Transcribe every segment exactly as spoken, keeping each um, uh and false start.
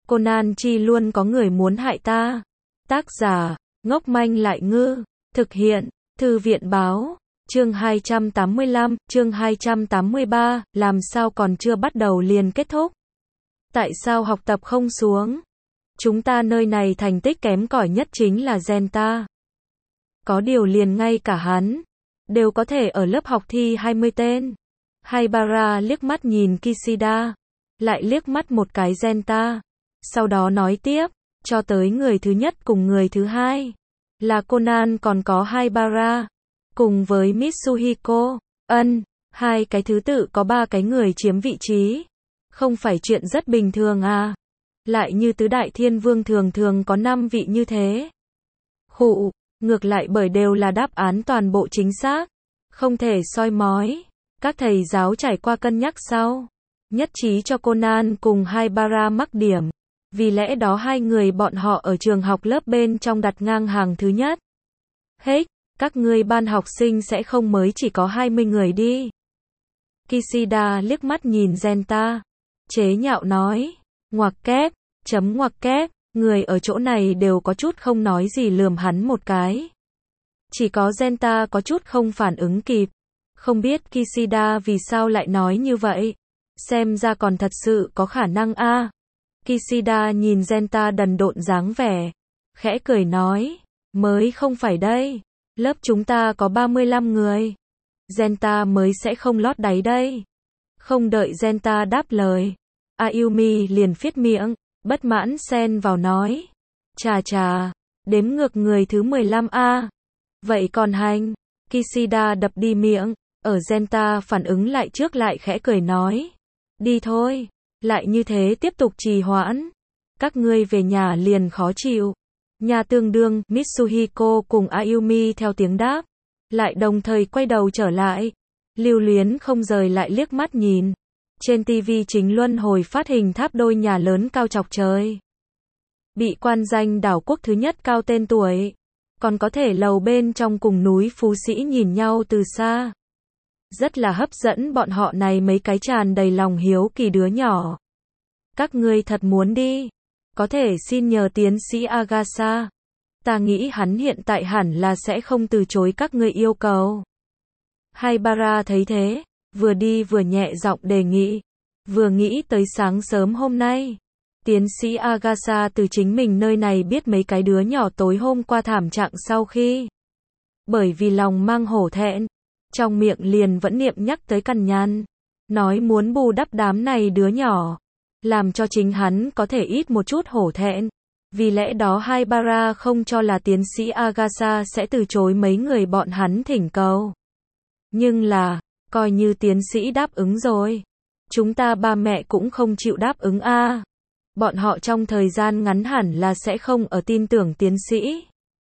Conan chi luôn có người muốn hại ta. Tác giả, ngốc manh lại ngư. Thực hiện, Thư viện báo. Chương hai trăm tám mươi lăm, chương hai trăm tám mươi ba, làm sao còn chưa bắt đầu liền kết thúc? Tại sao học tập không xuống? Chúng ta nơi này thành tích kém cỏi nhất chính là Genta. Có điều liền ngay cả hắn đều có thể ở lớp học thi hai mươi tên. Haibara liếc mắt nhìn Kishida, lại liếc mắt một cái Genta, sau đó nói tiếp, cho tới người thứ nhất cùng người thứ hai là Conan còn có Haibara, cùng với Mitsuhiko. Ân, hai cái thứ tự có ba cái người chiếm vị trí, không phải chuyện rất bình thường à? Lại như tứ đại thiên vương thường thường có năm vị như thế. Khụ, ngược lại bởi đều là đáp án toàn bộ chính xác, không thể soi mói. Các thầy giáo trải qua cân nhắc sau, nhất trí cho Conan cùng Haibara mắc điểm. Vì lẽ đó hai người bọn họ ở trường học lớp bên trong đặt ngang hàng thứ nhất. Hết, các ngươi ban học sinh sẽ không mới chỉ có hai mươi người đi. Kishida liếc mắt nhìn Genta, chế nhạo nói, ngoặc kép, chấm ngoặc kép, người ở chỗ này đều có chút không nói gì lườm hắn một cái. Chỉ có Genta có chút không phản ứng kịp, không biết Kishida vì sao lại nói như vậy, xem ra còn thật sự có khả năng a. À. Kishida nhìn Genta đần độn dáng vẻ, khẽ cười nói, mới không phải đây, lớp chúng ta có ba mươi lăm người. Genta mới sẽ không lót đáy đây. Không đợi Genta đáp lời, Ayumi liền phiết miệng, bất mãn xen vào nói, chà chà, đếm ngược người thứ mười lăm a. À. Vậy còn hành, Kishida đập đi miệng, ở Genta phản ứng lại trước lại khẽ cười nói, đi thôi, lại như thế tiếp tục trì hoãn, các ngươi về nhà liền khó chịu. Nhà tương đương, Mitsuhiko cùng Ayumi theo tiếng đáp, lại đồng thời quay đầu trở lại, lưu luyến không rời lại liếc mắt nhìn. Trên ti vi chính luân hồi phát hình tháp đôi nhà lớn cao chọc trời. Bị quan danh đảo quốc thứ nhất cao tên tuổi, còn có thể lầu bên trong cùng núi Phú Sĩ nhìn nhau từ xa. Rất là hấp dẫn bọn họ này mấy cái tràn đầy lòng hiếu kỳ đứa nhỏ. Các ngươi thật muốn đi? Có thể xin nhờ tiến sĩ Agasa. Ta nghĩ hắn hiện tại hẳn là sẽ không từ chối các ngươi yêu cầu. Haibara thấy thế, vừa đi vừa nhẹ giọng đề nghị, vừa nghĩ tới sáng sớm hôm nay. Tiến sĩ Agasa từ chính mình nơi này biết mấy cái đứa nhỏ tối hôm qua thảm trạng sau khi. Bởi vì lòng mang hổ thẹn, trong miệng liền vẫn niệm nhắc tới cằn nhằn, nói muốn bù đắp đám này đứa nhỏ, làm cho chính hắn có thể ít một chút hổ thẹn. Vì lẽ đó Haibara không cho là tiến sĩ Agasa sẽ từ chối mấy người bọn hắn thỉnh cầu. Nhưng là, coi như tiến sĩ đáp ứng rồi, chúng ta ba mẹ cũng không chịu đáp ứng a. À. Bọn họ trong thời gian ngắn hẳn là sẽ không ở tin tưởng tiến sĩ.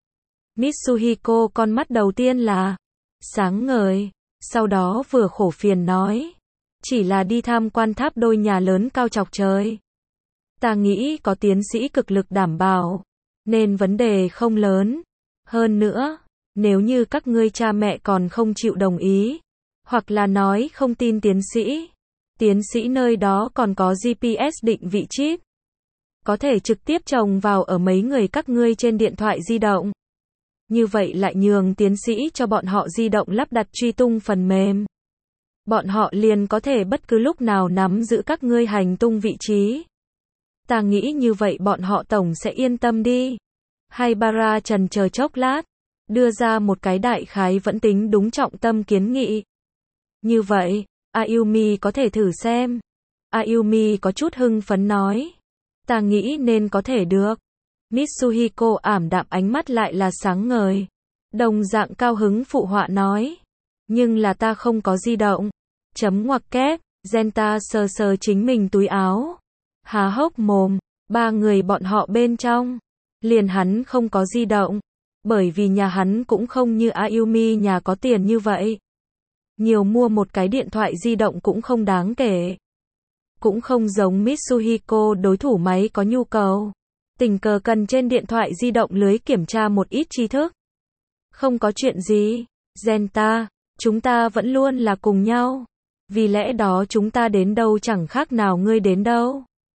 Mitsuhiko con mắt đầu tiên là sáng ngời, sau đó vừa khổ phiền nói, chỉ là đi tham quan tháp đôi nhà lớn cao chọc trời. Ta nghĩ có tiến sĩ cực lực đảm bảo, nên vấn đề không lớn. Hơn nữa, nếu như các ngươi cha mẹ còn không chịu đồng ý, hoặc là nói không tin tiến sĩ, tiến sĩ nơi đó còn có giê pê ét định vị chip, có thể trực tiếp trồng vào ở mấy người các ngươi trên điện thoại di động. Như vậy lại nhường tiến sĩ cho bọn họ di động lắp đặt truy tung phần mềm. Bọn họ liền có thể bất cứ lúc nào nắm giữ các ngươi hành tung vị trí. Ta nghĩ như vậy bọn họ tổng sẽ yên tâm đi. Haibara trần chờ chốc lát, đưa ra một cái đại khái vẫn tính đúng trọng tâm kiến nghị. Như vậy, Ayumi có thể thử xem. Ayumi có chút hưng phấn nói, ta nghĩ nên có thể được. Mitsuhiko ảm đạm ánh mắt lại là sáng ngời, đồng dạng cao hứng phụ họa nói, nhưng là ta không có di động. Chấm ngoặc kép, Genta sờ sờ chính mình túi áo, há hốc mồm, ba người bọn họ bên trong, liền hắn không có di động, bởi vì nhà hắn cũng không như Ayumi nhà có tiền như vậy. Nhiều mua một cái điện thoại di động cũng không đáng kể. Cũng không giống Mitsuhiko đối thủ máy có nhu cầu, tình cờ cần trên điện thoại di động lưới kiểm tra một ít tri thức. Không có chuyện gì, Genta, chúng ta vẫn luôn là cùng nhau. Vì lẽ đó chúng ta đến đâu chẳng khác nào ngươi đến đâu.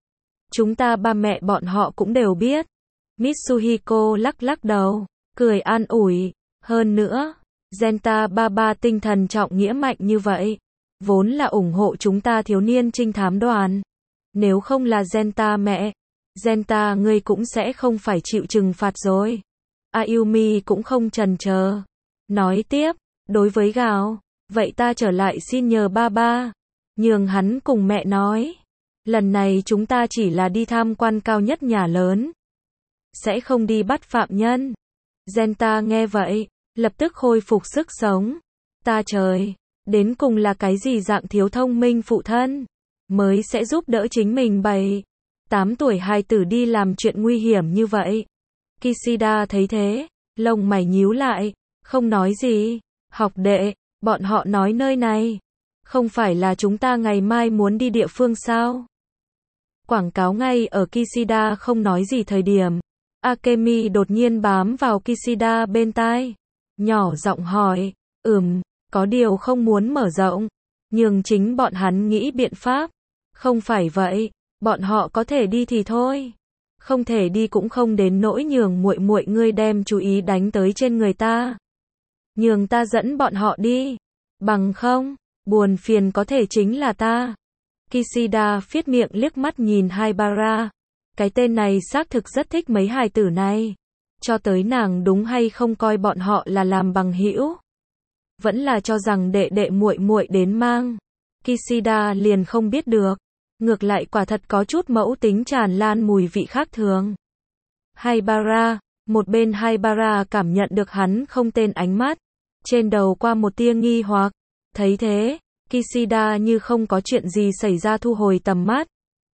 Chúng ta ba mẹ bọn họ cũng đều biết. Mitsuhiko lắc lắc đầu, cười an ủi. Hơn nữa, Genta Baba tinh thần trọng nghĩa mạnh như vậy, vốn là ủng hộ chúng ta thiếu niên trinh thám đoàn. Nếu không là Genta mẹ, Genta ngươi cũng sẽ không phải chịu trừng phạt rồi. Ayumi cũng không chần chờ. Nói tiếp, đối với Gào, vậy ta trở lại xin nhờ Baba, nhường hắn cùng mẹ nói. Lần này chúng ta chỉ là đi tham quan cao nhất nhà lớn, sẽ không đi bắt phạm nhân. Genta nghe vậy, lập tức khôi phục sức sống. Ta trời, đến cùng là cái gì dạng thiếu thông minh phụ thân, mới sẽ giúp đỡ chính mình bảy, tám tuổi hài tử đi làm chuyện nguy hiểm như vậy. Kishida thấy thế, lông mày nhíu lại, không nói gì. Học đệ, bọn họ nói nơi này, không phải là chúng ta ngày mai muốn đi địa phương sao? Quảng cáo ngay ở Kishida không nói gì thời điểm, Akemi đột nhiên bám vào Kishida bên tai, nhỏ giọng hỏi, ừm, có điều không muốn mở rộng, nhưng chính bọn hắn nghĩ biện pháp. Không phải vậy, bọn họ có thể đi thì thôi, không thể đi cũng không đến nỗi nhường muội muội ngươi đem chú ý đánh tới trên người ta. Nhường ta dẫn bọn họ đi, bằng không, buồn phiền có thể chính là ta. Kishida phiết miệng liếc mắt nhìn Haibara. Cái tên này xác thực rất thích mấy hài tử này. Cho tới nàng đúng hay không coi bọn họ là làm bằng hữu, vẫn là cho rằng đệ đệ muội muội đến mang. Kishida liền không biết được. Ngược lại quả thật có chút mẫu tính tràn lan mùi vị khác thường. Haibara, một bên Haibara cảm nhận được hắn không tên ánh mắt, trên đầu qua một tia nghi hoặc. Thấy thế, Kishida như không có chuyện gì xảy ra thu hồi tầm mắt.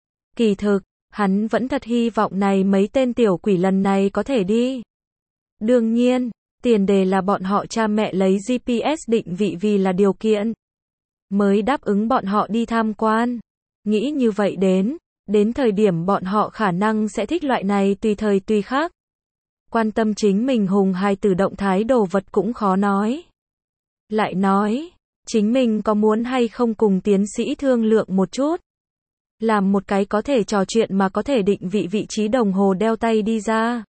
Kỳ thực, hắn vẫn thật hy vọng này mấy tên tiểu quỷ lần này có thể đi. Đương nhiên, tiền đề là bọn họ cha mẹ lấy giê pê ét định vị vì là điều kiện, mới đáp ứng bọn họ đi tham quan. Nghĩ như vậy đến, đến thời điểm bọn họ khả năng sẽ thích loại này tùy thời tùy khác. Quan tâm chính mình hùng hài tử động thái đồ vật cũng khó nói. Lại nói, chính mình có muốn hay không cùng tiến sĩ thương lượng một chút. Làm một cái có thể trò chuyện mà có thể định vị vị trí đồng hồ đeo tay đi ra.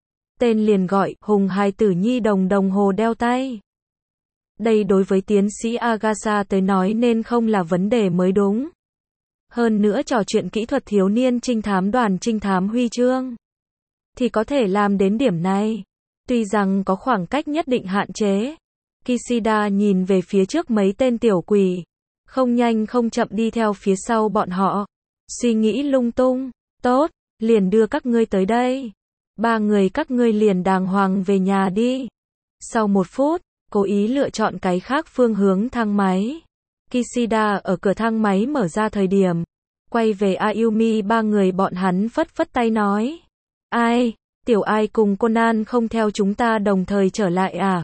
Tên liền gọi, hùng hài tử nhi đồng đồng hồ đeo tay. Đây đối với tiến sĩ Agasha tới nói nên không là vấn đề mới đúng. Hơn nữa trò chuyện kỹ thuật thiếu niên trinh thám đoàn trinh thám huy chương, thì có thể làm đến điểm này. Tuy rằng có khoảng cách nhất định hạn chế. Kishida nhìn về phía trước mấy tên tiểu quỷ, không nhanh không chậm đi theo phía sau bọn họ. Suy nghĩ lung tung, tốt, liền đưa các ngươi tới đây. Ba người các ngươi liền đàng hoàng về nhà đi. Sau một phút, cố ý lựa chọn cái khác phương hướng thang máy. Kishida ở cửa thang máy mở ra thời điểm, quay về Ayumi ba người bọn hắn phất phất tay nói. Ai, tiểu ai cùng Conan không theo chúng ta đồng thời trở lại à?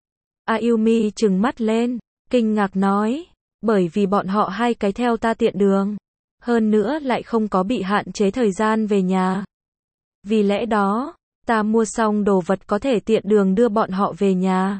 Ayumi trừng mắt lên, kinh ngạc nói, bởi vì bọn họ hai cái theo ta tiện đường, hơn nữa lại không có bị hạn chế thời gian về nhà. Vì lẽ đó, ta mua xong đồ vật có thể tiện đường đưa bọn họ về nhà.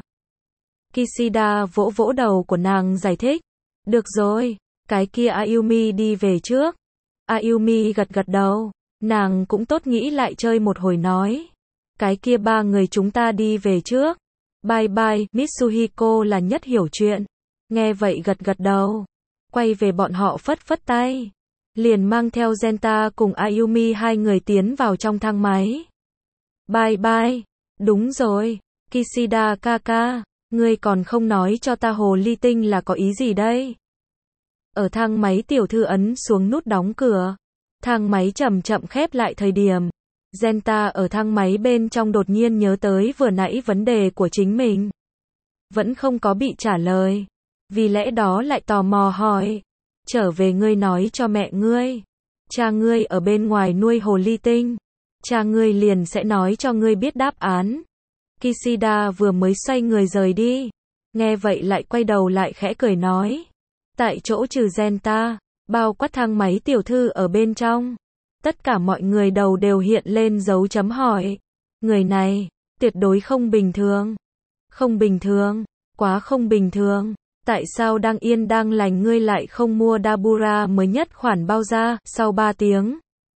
Kishida vỗ vỗ đầu của nàng giải thích. Được rồi, cái kia Ayumi đi về trước. Ayumi gật gật đầu, nàng cũng tốt nghĩ lại chơi một hồi nói. Cái kia ba người chúng ta đi về trước. Bye bye, Mitsuhiko là nhất hiểu chuyện. Nghe vậy gật gật đầu, quay về bọn họ phất phất tay. Liền mang theo Genta cùng Ayumi hai người tiến vào trong thang máy. Bye bye, đúng rồi, Kishida kaka, ngươi còn không nói cho ta hồ ly tinh là có ý gì đây? Ở thang máy tiểu thư ấn xuống nút đóng cửa. Thang máy chậm chậm khép lại thời điểm. Genta ở thang máy bên trong đột nhiên nhớ tới vừa nãy vấn đề của chính mình. Vẫn không có bị trả lời. Vì lẽ đó lại tò mò hỏi. Trở về ngươi nói cho mẹ ngươi. Cha ngươi ở bên ngoài nuôi hồ ly tinh. Cha ngươi liền sẽ nói cho ngươi biết đáp án. Kishida vừa mới xoay người rời đi. Nghe vậy lại quay đầu lại khẽ cười nói. Tại chỗ trừ Genta, bao quát thang máy tiểu thư ở bên trong. Tất cả mọi người đầu đều hiện lên dấu chấm hỏi. Người này, tuyệt đối không bình thường. Không bình thường, quá không bình thường. Tại sao đang yên đang lành ngươi lại không mua Dabura mới nhất khoản bao ra, sau ba tiếng?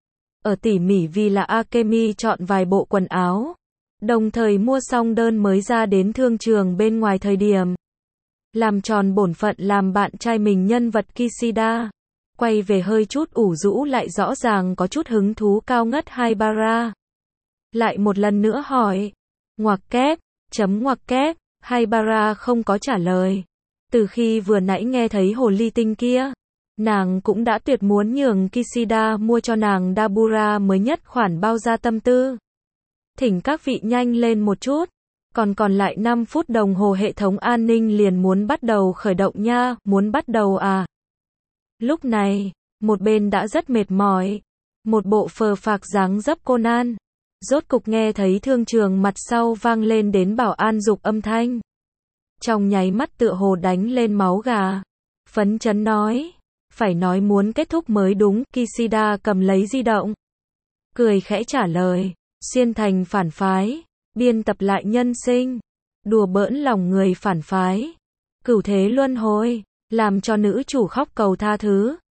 ở tỉ mỉ vì là Akemi chọn vài bộ quần áo. Đồng thời mua xong đơn mới ra đến thương trường bên ngoài thời điểm. Làm tròn bổn phận làm bạn trai mình nhân vật Kishida. Quay về hơi chút ủ rũ lại rõ ràng có chút hứng thú cao ngất Haibara. Lại một lần nữa hỏi. Ngoặc kép, chấm ngoặc kép, Haibara không có trả lời. Từ khi vừa nãy nghe thấy hồ ly tinh kia, nàng cũng đã tuyệt muốn nhường Kishida mua cho nàng Dabura mới nhất khoản bao ra tâm tư. Thỉnh các vị nhanh lên một chút, còn còn lại năm phút đồng hồ hệ thống an ninh liền muốn bắt đầu khởi động nha, muốn bắt đầu à. Lúc này, một bên đã rất mệt mỏi, một bộ phờ phạc dáng dấp Conan, rốt cục nghe thấy thương trường mặt sau vang lên đến bảo an dục âm thanh. Trong nháy mắt tựa hồ đánh lên máu gà, phấn chấn nói, phải nói muốn kết thúc mới đúng. Kishida cầm lấy di động, cười khẽ trả lời, xuyên thành phản phái, biên tập lại nhân sinh, đùa bỡn lòng người phản phái, cửu thế luân hồi, làm cho nữ chủ khóc cầu tha thứ.